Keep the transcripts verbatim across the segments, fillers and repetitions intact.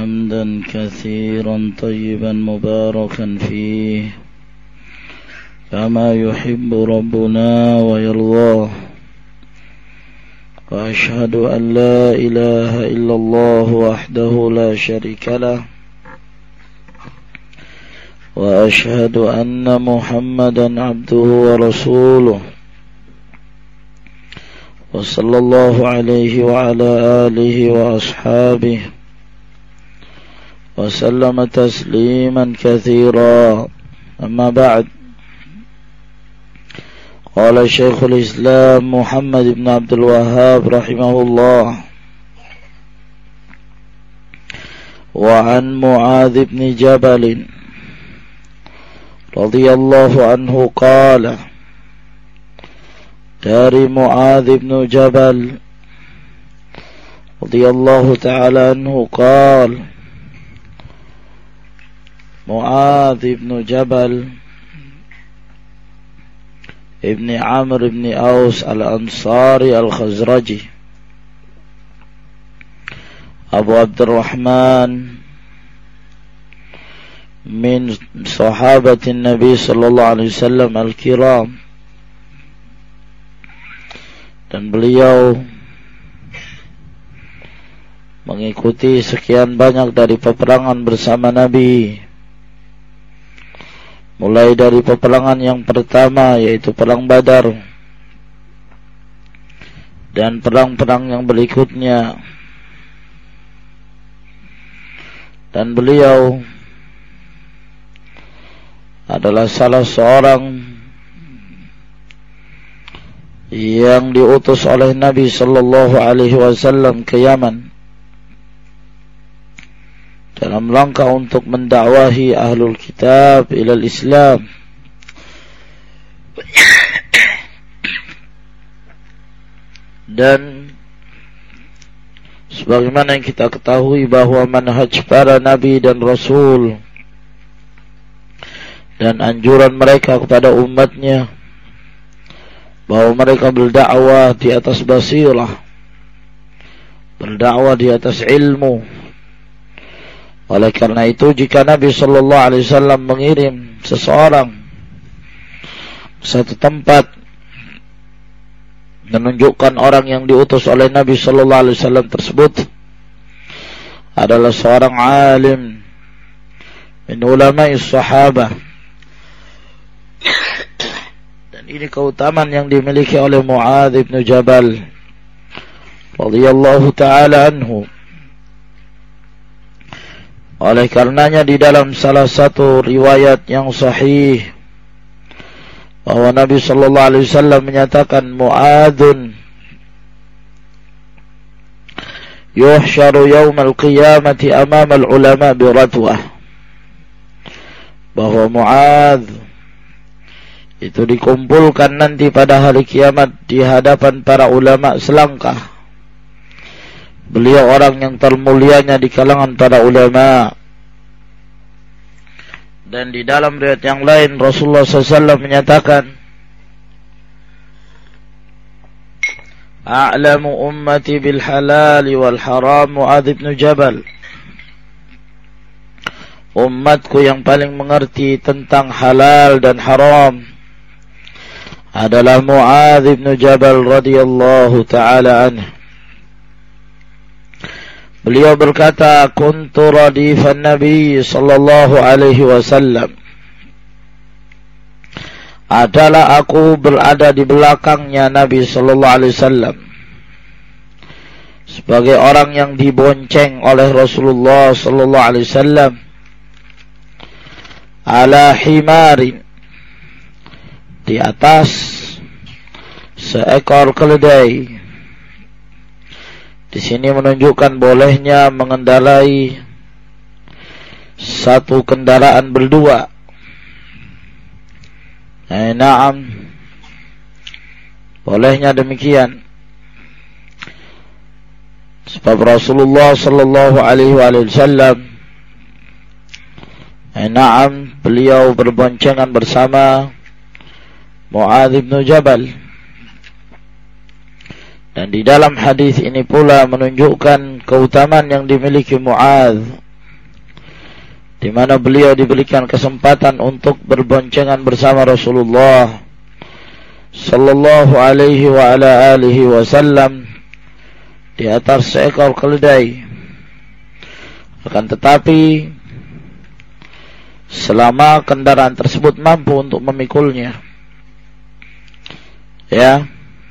حمدا كثيرا طيبا مباركا فيه كما يحب ربنا ويرضاه. وأشهد أن لا إله إلا الله وحده لا شريك له، وأشهد أن محمدا عبده ورسوله، وصلى الله عليه وعلى آله وأصحابه وسلم تسليما كثيرا. أما بعد، قال شيخ الإسلام محمد بن عبد الوهاب رحمه الله: وعن معاذ بن جبل رضي الله عنه قال: dari Muadz bin Jabal radhiyallahu ta'ala anhu qala, Muadz bin Jabal ibn Amr ibn Aus al-Ansari al-Khazraji Abu Abdurrahman min sahabatin Nabi sallallahu alaihi wasallam al-kiram, dan beliau mengikuti sekian banyak dari peperangan bersama Nabi, mulai dari peperangan yang pertama yaitu perang Badar, dan perang-perang yang berikutnya. Dan beliau adalah salah seorang yang diutus oleh Nabi sallallahu alaihi wasallam ke Yaman dalam rangka untuk mendakwahi ahlul kitab ilal Islam. Dan sebagaimana yang kita ketahui bahwa manhaj para nabi dan rasul dan anjuran mereka kepada umatnya bahwa mereka berdakwah di atas basirah, berdakwah di atas ilmu. Oleh karena itu, jika Nabi sallallahu alaihi wasallam mengirim seseorang ke satu tempat, menunjukkan orang yang diutus oleh Nabi sallallahu alaihi wasallam tersebut adalah seorang alim min ulama'i sahabah. Ini keutamaan yang dimiliki oleh Muadz bin Jabal radhiyallahu ta'ala anhu. Oleh karenanya di dalam salah satu riwayat yang sahih bahwa Nabi sallallahu alaihi wasallam menyatakan, Mu'adzun yuhsyaru yaumal qiyamati amamal ulama biratwah, bahwa Muadz itu dikumpulkan nanti pada hari kiamat di hadapan para ulama selangkah. Beliau orang yang termulianya di kalangan para ulama. Dan di dalam riwayat yang lain Rasulullah sallallahu alaihi wasallam menyatakan, A'lamu ummati bil halal wal haram Muadz bin Jabal. Umatku yang paling mengerti tentang halal dan haram adalah Muadz bin Jabal radhiyallahu ta'ala anhu. Beliau berkata, kuntu radifan Nabi sallallahu alaihi wasallam. Adalah aku berada di belakangnya Nabi sallallahu alaihi wasallam sebagai orang yang dibonceng oleh Rasulullah sallallahu alaihi wasallam ala himarin, di atas seekor keledai. Di sini menunjukkan bolehnya mengendarai satu kendaraan berdua. Eh, na'am, bolehnya demikian. Sebab Rasulullah sallallahu alaihi wasallam, eh, na'am, beliau berboncengan bersama Muadz bin Jabal. Dan di dalam hadis ini pula menunjukkan keutamaan yang dimiliki Muadz di mana beliau diberikan kesempatan untuk berboncengan bersama Rasulullah sallallahu alaihi wa ala alihi wasallam di atas seekor keledai. Akan tetapi selama kendaraan tersebut mampu untuk memikulnya, ya,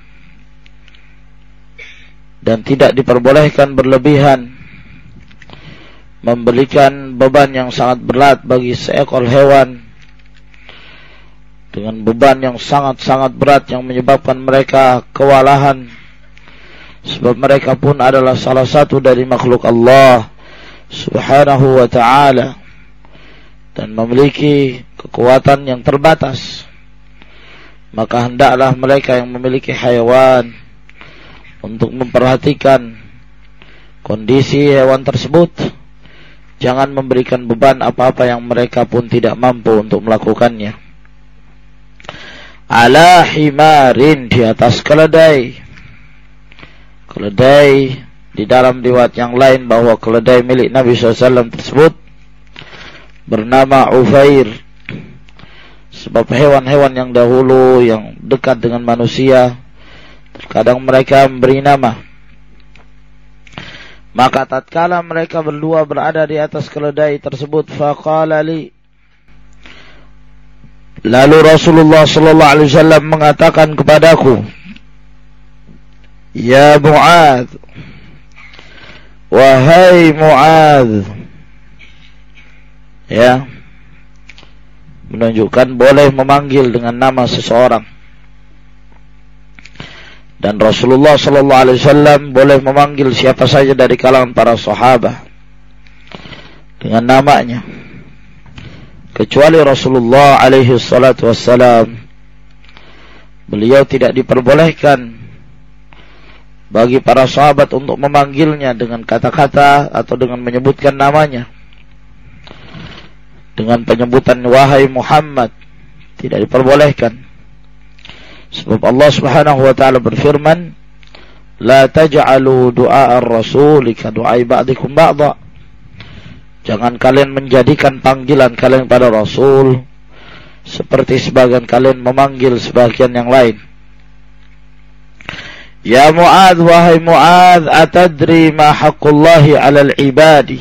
dan tidak diperbolehkan berlebihan memberikan beban yang sangat berat bagi seekor hewan dengan beban yang sangat-sangat berat yang menyebabkan mereka kewalahan, sebab mereka pun adalah salah satu dari makhluk Allah subhanahu wa ta'ala dan memiliki kekuatan yang terbatas. Maka hendaklah mereka yang memiliki hewan untuk memperhatikan kondisi hewan tersebut, jangan memberikan beban apa-apa yang mereka pun tidak mampu untuk melakukannya. Ala himarin, di atas keledai. Keledai, di dalam riwayat yang lain bahwa keledai milik Nabi shallallahu alaihi wasallam tersebut bernama Ufair, sebab hewan-hewan yang dahulu yang dekat dengan manusia terkadang mereka memberi nama. Maka tatkala mereka berdua berada di atas keledai tersebut, faqala li, lalu Rasulullah sallallahu alaihi wasallam mengatakan kepadaku, ya Mu'adz, wahai Mu'adz, ya, menunjukkan boleh memanggil dengan nama seseorang. Dan Rasulullah sallallahu alaihi wasallam boleh memanggil siapa saja dari kalangan para sahabat dengan namanya, kecuali Rasulullah alaihi salatu wassalam. Beliau tidak diperbolehkan bagi para sahabat untuk memanggilnya dengan kata-kata atau dengan menyebutkan namanya, dengan penyebutan wahai Muhammad, tidak diperbolehkan. Sebab Allah subhanahu wa ta'ala berfirman, la taj'alu du'a ar-rasuli ka du'ai ba'dikum ba'da, jangan kalian menjadikan panggilan kalian pada Rasul seperti sebagian kalian memanggil sebagian yang lain. Ya Mu'adz, wahai Mu'adz, atadri ma haqqullahi 'alal ibadi,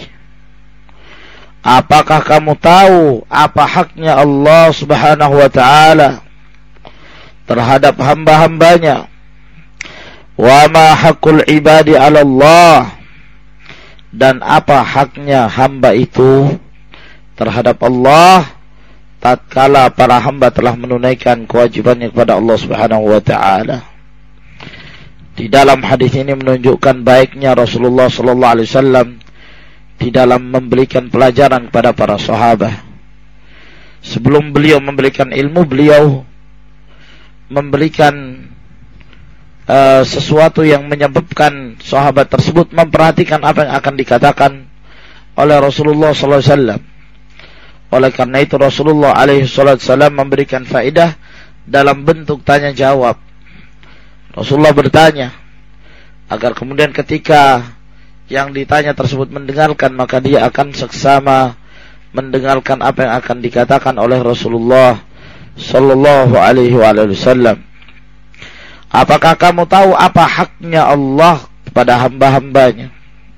apakah kamu tahu apa haknya Allah subhanahu wa ta'ala terhadap hamba-hambanya? Wa ma haqqul ibadi 'ala Allah, dan apa haknya hamba itu terhadap Allah tatkala para hamba telah menunaikan kewajibannya kepada Allah subhanahu wa ta'ala. Di dalam hadis ini menunjukkan baiknya Rasulullah sallallahu alaihi wasallam di dalam memberikan pelajaran kepada para sahabat. Sebelum beliau memberikan ilmu, beliau memberikan uh, sesuatu yang menyebabkan sahabat tersebut memperhatikan apa yang akan dikatakan oleh Rasulullah sallallahu alaihi wasallam. Oleh karena itu Rasulullah alaihi wasallam memberikan faedah dalam bentuk tanya jawab. Rasulullah bertanya agar kemudian ketika yang ditanya tersebut mendengarkan, maka dia akan seksama mendengarkan apa yang akan dikatakan oleh Rasulullah sallallahu alaihi wasallam. Apakah kamu tahu apa haknya Allah kepada hamba-hambanya?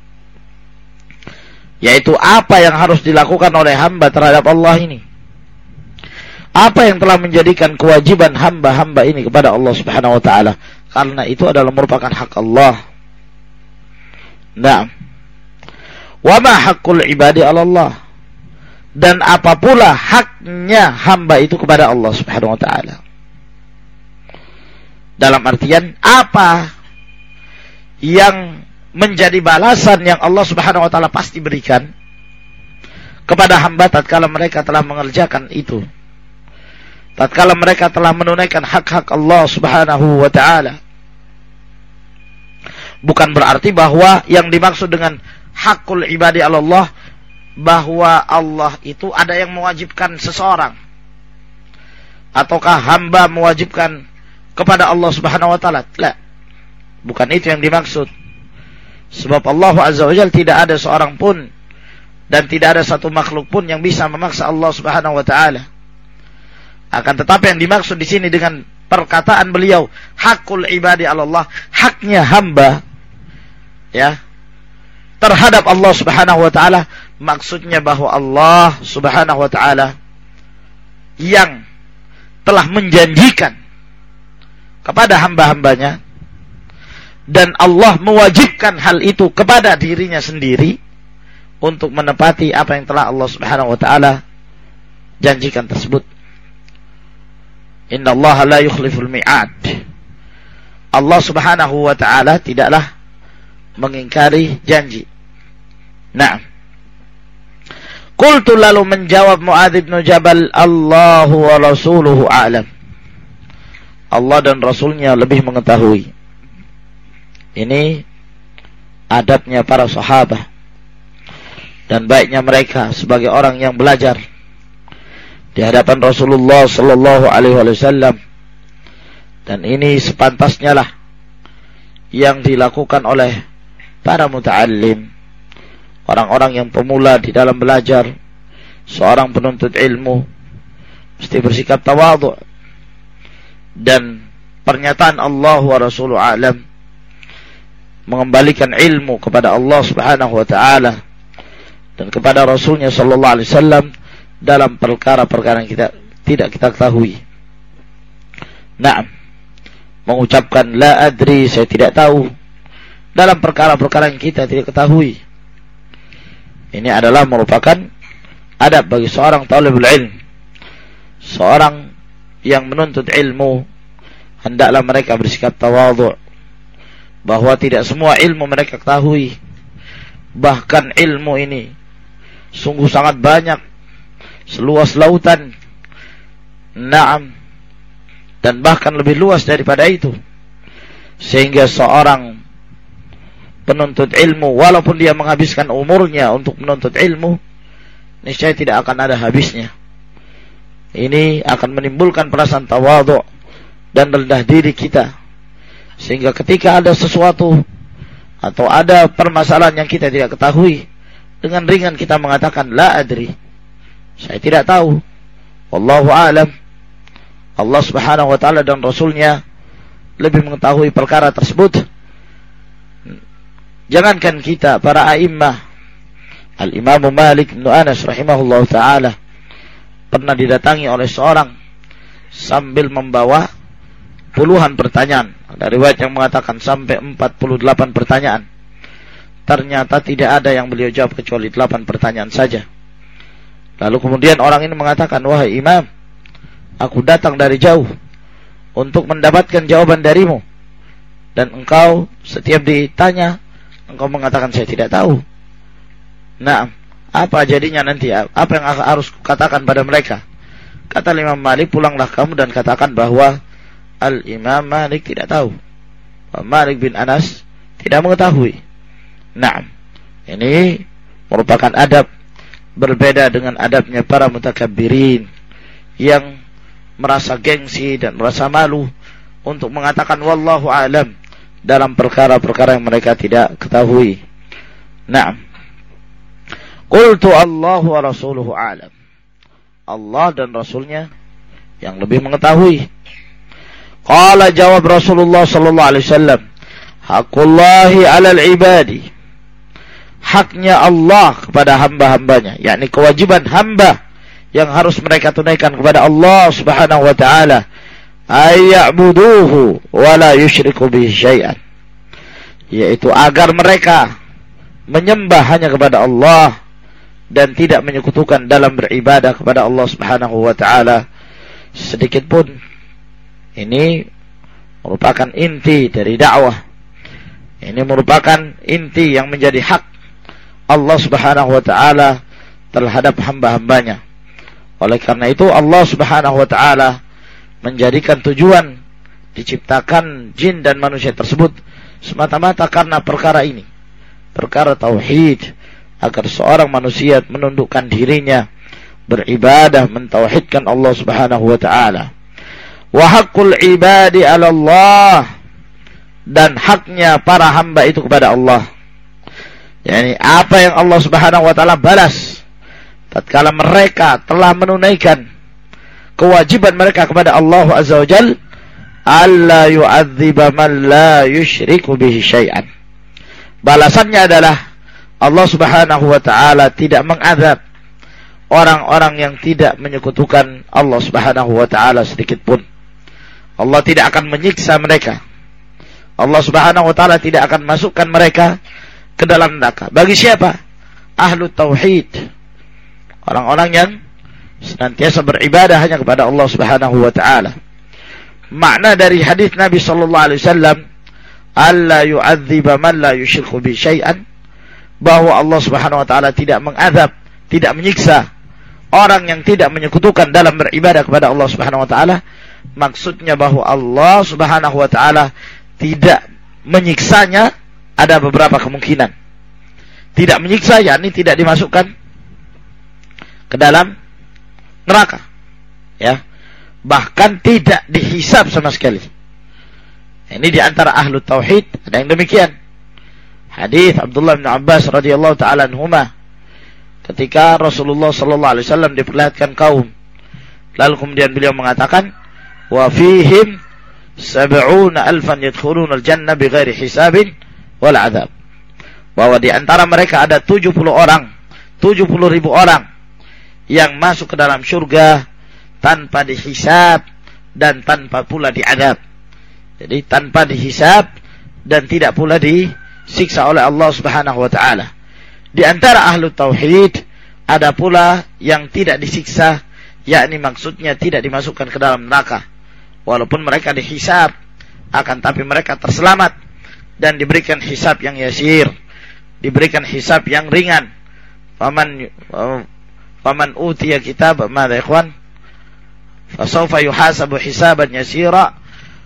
Yaitu apa yang harus dilakukan oleh hamba terhadap Allah ini. Apa yang telah menjadikan kewajiban hamba-hamba ini kepada Allah subhanahu wa ta'ala, karena itu adalah merupakan hak Allah. Nah, wa ma haqqul ibadi 'ala Allah, dan apa pula haknya hamba itu kepada Allah subhanahu wa ta'ala. Dalam artian, apa yang menjadi balasan yang Allah subhanahu wa ta'ala pasti berikan kepada hamba tatkala mereka telah mengerjakan itu, tatkala mereka telah menunaikan hak-hak Allah subhanahu wa ta'ala. Bukan berarti bahwa yang dimaksud dengan hakul ibadi Allah bahwa Allah itu ada yang mewajibkan seseorang, ataukah hamba mewajibkan kepada Allah subhanahu wa ta'ala. La, bukan itu yang dimaksud. Sebab Allah azza wa jalla tidak ada seorang pun dan tidak ada satu makhluk pun yang bisa memaksa Allah Subhanahu wa taala. Akan tetapi yang dimaksud di sini dengan perkataan beliau, hakul ibadi 'ala Allah, haknya hamba ya terhadap Allah Subhanahu wa taala, maksudnya bahwa Allah Subhanahu wa taala yang telah menjanjikan kepada hamba-hambanya, dan Allah mewajibkan hal itu kepada dirinya sendiri untuk menepati apa yang telah Allah Subhanahu wa taala janjikan tersebut. Inna Allah la yukhliful mi'ad. Allah Subhanahu wa taala tidaklah mengingkari janji. Nah, qultu, lalu menjawab Muadz bin Jabal, Allahu wa rasuluhu a'lam. Allah dan Rasulnya lebih mengetahui. Ini adabnya para sahabat dan baiknya mereka sebagai orang yang belajar di hadapan Rasulullah sallallahu alaihi wasallam. Dan ini sepantasnya lah yang dilakukan oleh para muta'allim, orang-orang yang pemula di dalam belajar. Seorang penuntut ilmu mesti bersikap tawadhu, dan pernyataan Allah wa rasuluhu a'lam, mengembalikan ilmu kepada Allah Subhanahu wa taala dan kepada Rasulnya sallallahu alaihi wasallam dalam perkara-perkara yang kita tidak kita ketahui. Naam, mengucapkan la adri, saya tidak tahu, dalam perkara-perkara yang kita tidak ketahui. Ini adalah merupakan adab bagi seorang talibul ilm. Seorang yang menuntut ilmu hendaklah mereka bersikap tawadhu, bahwa tidak semua ilmu mereka ketahui. Bahkan ilmu ini sungguh sangat banyak, seluas lautan. Naam, dan bahkan lebih luas daripada itu, sehingga seorang penuntut ilmu, walaupun dia menghabiskan umurnya untuk menuntut ilmu, niscaya tidak akan ada habisnya. Ini akan menimbulkan perasaan tawadhu dan rendah diri kita, sehingga ketika ada sesuatu atau ada permasalahan yang kita tidak ketahui, dengan ringan kita mengatakan la adri, saya tidak tahu, wallahu a'lam. Allah Subhanahu wa taala dan Rasulnya lebih mengetahui perkara tersebut. Jangankan kita, para a'immah, Al-Imam Malik bin Anas rahimahullah ta'ala pernah didatangi oleh seorang sambil membawa puluhan pertanyaan. Ada riwayat yang mengatakan sampai empat puluh delapan pertanyaan. Ternyata tidak ada yang beliau jawab kecuali delapan pertanyaan saja. Lalu kemudian orang ini mengatakan, wahai imam, aku datang dari jauh untuk mendapatkan jawaban darimu, dan engkau setiap ditanya engkau mengatakan saya tidak tahu. Nah, apa jadinya nanti? Apa yang harus kukatakan pada mereka? Kata Imam Malik, pulanglah kamu dan katakan bahwa Al-Imam Malik tidak tahu, Malik bin Anas tidak mengetahui. Nah, ini merupakan adab berbeda dengan adabnya para mutakabbirin yang merasa gengsi dan merasa malu untuk mengatakan wallahu a'lam dalam perkara-perkara yang mereka tidak ketahui. Naam. Qultu Allahu wa rasuluhu a'lam. Allah dan Rasulnya yang lebih mengetahui. Qala, jawab Rasulullah sallallahu alaihi wasallam, haqullahi 'alal ibadi. Haknya Allah kepada hamba-hambanya, yakni kewajiban hamba yang harus mereka tunaikan kepada Allah Subhanahu wa taala, ayya'buduhu wa la yusyriku bihi syai'an, yaitu agar mereka menyembah hanya kepada Allah dan tidak menyekutukan dalam beribadah kepada Allah Subhanahu wa taala sedikit pun. Ini merupakan inti dari dakwah. Ini merupakan inti yang menjadi hak Allah Subhanahu wa taala terhadap hamba-hambanya. Oleh karena itu Allah Subhanahu wa taala menjadikan tujuan diciptakan jin dan manusia tersebut semata-mata karena perkara ini, perkara tauhid, agar seorang manusia menundukkan dirinya, beribadah, mentauhidkan Allah Subhanahu wa taala. Wa haqqul ibadi 'ala Allah, dan haknya para hamba itu kepada Allah. yakni apa yang Allah Subhanahu wa taala balas tatkala mereka telah menunaikan kewajiban mereka kepada Allah Azza wa Jalla, alla yu'adziba man la yusyriku bihi syai'an. Balasannya adalah Allah Subhanahu wa taala tidak mengazab orang-orang yang tidak menyekutukan Allah Subhanahu wa taala sedikit pun. Allah tidak akan menyiksa mereka. Allah Subhanahu wa taala tidak akan masukkan mereka ke dalam neraka. Bagi siapa? Ahlu tauhid. Orang-orang yang senantiasa beribadah hanya kepada Allah Subhanahu wa taala. Makna dari hadis Nabi sallallahu alaihi wasallam, alla yu'adziba man la yusyriku bi syai'an, bahwa Allah Subhanahu wa taala tidak mengazab, tidak menyiksa orang yang tidak menyekutukan dalam beribadah kepada Allah Subhanahu wa taala. Maksudnya bahwa Allah Subhanahu wa taala tidak menyiksanya, ada beberapa kemungkinan. Tidak menyiksa yakni tidak dimasukkan ke dalam neraka, ya, bahkan tidak dihisab sama sekali. Ini di antara ahlu tauhid ada yang demikian. Hadis Abdullah bin Abbas radhiyallahu taala anhuma, ketika Rasulullah sallallahu alaihi wasallam diperlihatkan kaum, lalu kemudian beliau mengatakan, wa fihim sab'una alfan yadkhuluna al-jannah bighairi hisabin wal adzab, bahwa di antara mereka ada tujuh puluh orang, tujuh puluh ribu orang yang masuk ke dalam surga tanpa dihisab dan tanpa pula diadab. Jadi tanpa dihisab dan tidak pula disiksa oleh Allah Subhanahu wa taala. Di antara ahlu tauhid ada pula yang tidak disiksa, yakni maksudnya tidak dimasukkan ke dalam neraka. Walaupun mereka dihisab, akan tapi mereka terselamat dan diberikan hisab yang yasir, diberikan hisab yang ringan. Faman Faman utiya kitab, madza ikhwan? Fasawfa yuhasabu hisaban yasira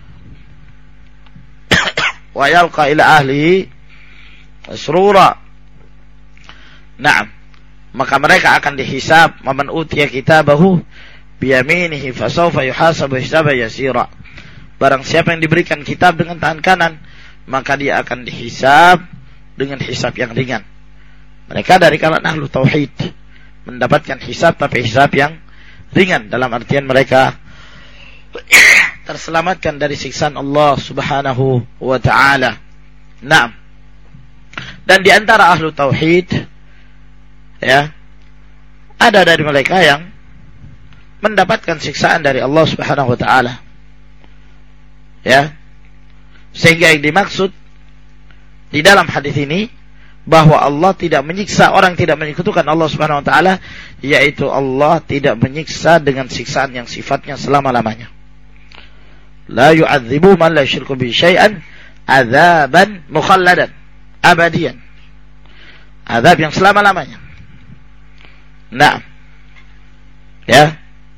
wa yalqa ila ahlihi masrura. Naam. Maka mereka akan dihisab, faman utiya kitabahu biyaminihi fasawfa yuhasabu hisaban yasira. Barang siapa yang diberikan kitab dengan tangan kanan, maka dia akan dihisab dengan hisab yang ringan. Mereka dari kalangan ahlu tauhid mendapatkan hisab, tapi hisab yang ringan, dalam artian mereka terselamatkan dari siksaan Allah Subhanahu wa ta'ala. Nah, dan di antara ahlu tauhid, ya, ada dari mereka yang mendapatkan siksaan dari Allah Subhanahu wa ta'ala, ya, sehingga yang dimaksud di dalam hadis ini bahwa Allah tidak menyiksa orang tidak menyekutukan Allah Subhanahu wa taala, yaitu Allah tidak menyiksa dengan siksaan yang sifatnya selama-lamanya. La yu'adzibu man la yusyriku bi syai'an adzaban mukhalladan, abadian. Azab yang selama-lamanya. Nah, ya.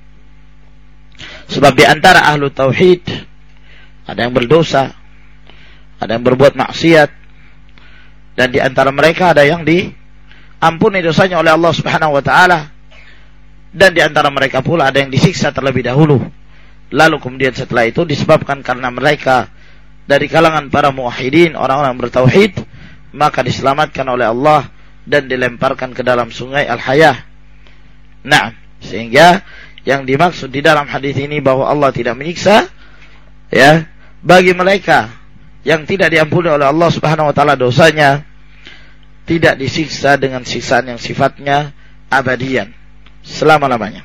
Sebab di antara ahlu tauhid ada yang berdosa, ada yang berbuat maksiat, dan di antara mereka ada yang diampuni dosanya oleh Allah Subhanahu wa taala, dan di antara mereka pula ada yang disiksa terlebih dahulu. Lalu kemudian setelah itu disebabkan karena mereka dari kalangan para muwahhidin, orang-orang bertauhid, maka diselamatkan oleh Allah dan dilemparkan ke dalam sungai Al-Hayah. Nah, sehingga yang dimaksud di dalam hadis ini bahwa Allah tidak menyiksa, ya, bagi mereka yang tidak diampuni oleh Allah Subhanahu wa taala dosanya, tidak disiksa dengan siksaan yang sifatnya abadian, selama-lamanya.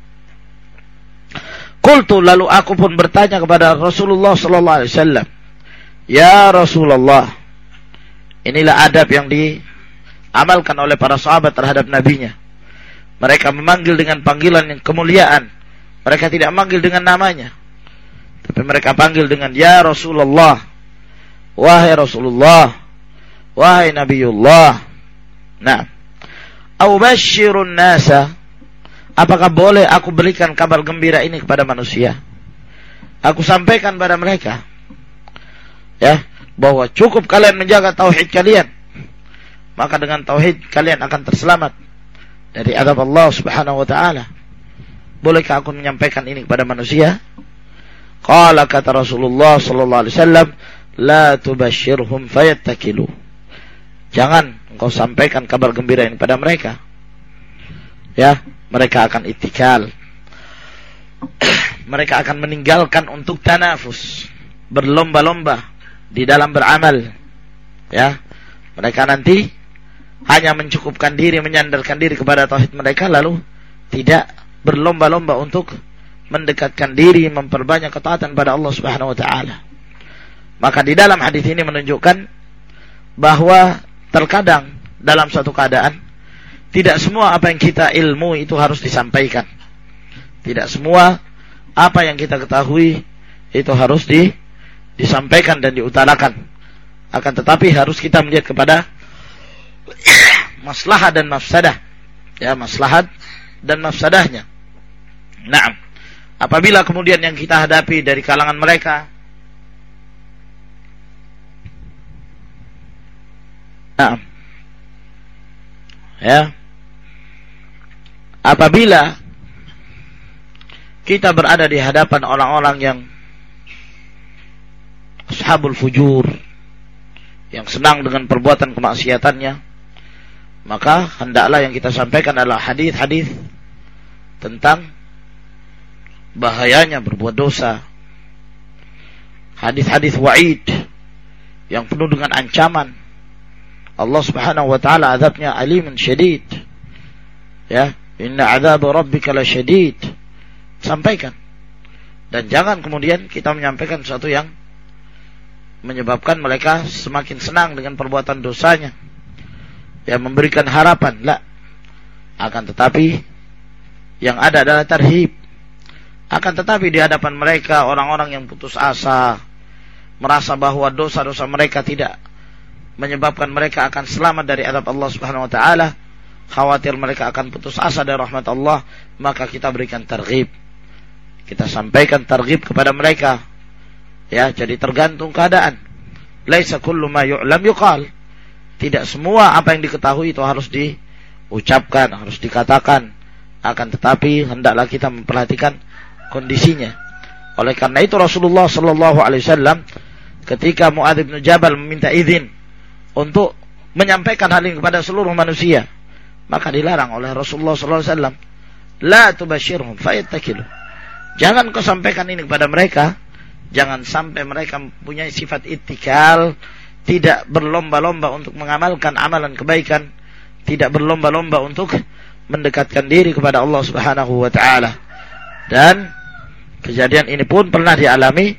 Qultu, lalu aku pun bertanya kepada Rasulullah sallallahu alaihi wasallam, ya Rasulullah, inilah adab yang diamalkan oleh para sahabat terhadap nabinya. Mereka memanggil dengan panggilan yang kemuliaan. Mereka tidak memanggil dengan namanya, tapi mereka panggil dengan ya Rasulullah, wahai Rasulullah, wahai Nabiullah. Nah, Aubashirun nasa, apakah boleh aku berikan kabar gembira ini kepada manusia? Aku sampaikan pada mereka, ya, bahwa cukup kalian menjaga tauhid kalian, maka dengan tauhid kalian akan terselamat dari azab Allah Subhanahu wa taala. Bolehkah aku menyampaikan ini kepada manusia? Qala, kata Rasulullah sallallahu alaihi wasallam, la tubashshirhum fayattakilu. Jangan engkau sampaikan kabar gembira ini pada mereka, ya, mereka akan itikal. Mereka akan meninggalkan untuk tanafus, berlomba-lomba di dalam beramal, ya. Mereka nanti hanya mencukupkan diri, menyandarkan diri kepada tauhid mereka, lalu tidak berlomba-lomba untuk mendekatkan diri, memperbanyak ketaatan pada Allah Subhanahu wa taala. Maka di dalam hadis ini menunjukkan bahwa terkadang dalam suatu keadaan tidak semua apa yang kita ilmu itu harus disampaikan. Tidak semua apa yang kita ketahui itu harus di, disampaikan dan diutarakan. Akan tetapi harus kita melihat kepada maslahat dan mafsadah. Ya, maslahat dan mafsadahnya. Naam. Apabila kemudian yang kita hadapi dari kalangan mereka, naam, ya, apabila kita berada di hadapan orang-orang yang ashabul fujur, yang senang dengan perbuatan kemaksiatannya, maka hendaklah yang kita sampaikan adalah hadis-hadis tentang bahayanya berbuat dosa, hadis-hadis wa'id yang penuh dengan ancaman. Allah Subhanahu wa taala azabnya alimun syadid. Ya, inna azab rabbika lasyadid. Sampaikan. Dan jangan kemudian kita menyampaikan sesuatu yang menyebabkan mereka semakin senang dengan perbuatan dosanya, ya, memberikan harapan. La. Akan tetapi yang ada adalah tarhib. Akan tetapi di hadapan mereka orang-orang yang putus asa, merasa bahwa dosa-dosa mereka tidak menyebabkan mereka akan selamat dari azab Allah Subhanahu wa taala, khawatir mereka akan putus asa dari rahmat Allah, maka kita berikan targhib. Kita sampaikan targhib kepada mereka. Ya, jadi tergantung keadaan. Laisa kullu ma yu'lam yuqal. Tidak semua apa yang diketahui itu harus diucapkan, harus dikatakan. Akan tetapi hendaklah kita memperhatikan kondisinya. Oleh karena itu Rasulullah sallallahu alaihi wasallam ketika Mu'adz bin Jabal meminta izin untuk menyampaikan hal ini kepada seluruh manusia, maka dilarang oleh Rasulullah sallallahu alaihi wasallam, la tubashirhum fayattakilu. Jangan kau sampaikan ini kepada mereka, jangan sampai mereka mempunyai sifat ittikal, tidak berlomba-lomba untuk mengamalkan amalan kebaikan, tidak berlomba-lomba untuk mendekatkan diri kepada Allah Subhanahu wa taala. Dan kejadian ini pun pernah dialami,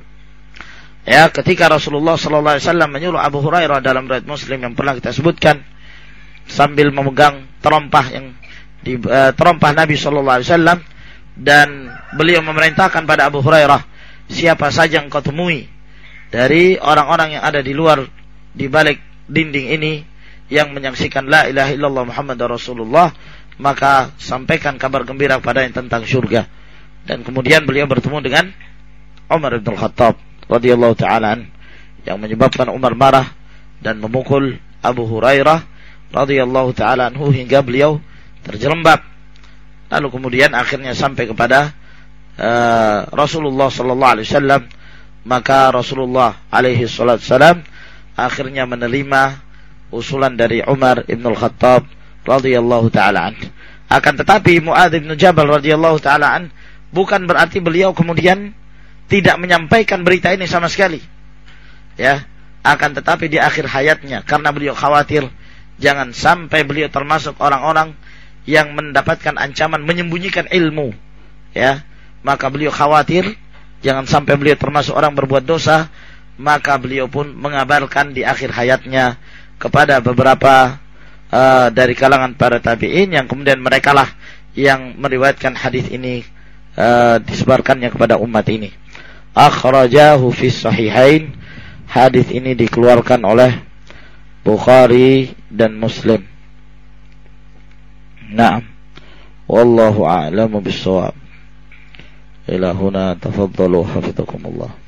ya, ketika Rasulullah sallallahu alaihi wasallam menyuruh Abu Hurairah dalam riwayat Muslim yang pernah kita sebutkan, sambil memegang terompah yang di uh, terompah Nabi sallallahu alaihi wasallam, dan beliau memerintahkan pada Abu Hurairah, siapa saja yang kau temui dari orang-orang yang ada di luar, di balik dinding ini, yang menyaksikan la ilaha illallah Muhammadar Rasulullah, maka sampaikan kabar gembira kepadanya tentang surga. Dan kemudian beliau bertemu dengan Umar bin Khattab radhiyallahu ta'ala an, yang menyebabkan Umar marah dan memukul Abu Hurairah radhiyallahu ta'ala anhu hingga beliau terjerembab. Lalu kemudian akhirnya sampai kepada uh, Rasulullah sallallahu alaihi wasallam, maka Rasulullah alaihi wasallam akhirnya menerima usulan dari Umar bin Khattab radhiyallahu ta'ala an. Akan tetapi Mu'adz bin Jabal radhiyallahu ta'ala an bukan berarti beliau kemudian tidak menyampaikan berita ini sama sekali. Ya, akan tetapi di akhir hayatnya, karena beliau khawatir jangan sampai beliau termasuk orang-orang yang mendapatkan ancaman menyembunyikan ilmu, ya, maka beliau khawatir jangan sampai beliau termasuk orang berbuat dosa, maka beliau pun mengabarkan di akhir hayatnya kepada beberapa uh, dari kalangan para tabi'in, yang kemudian merekalah yang meriwayatkan hadis ini, uh, disebarkannya kepada umat ini. Akhrajahu fi sahihain. Hadis ini dikeluarkan oleh Bukhari dan Muslim. Naam. Wallahu a'lamu bis-shawab. Ila huna tafaddalu hafizakumullah.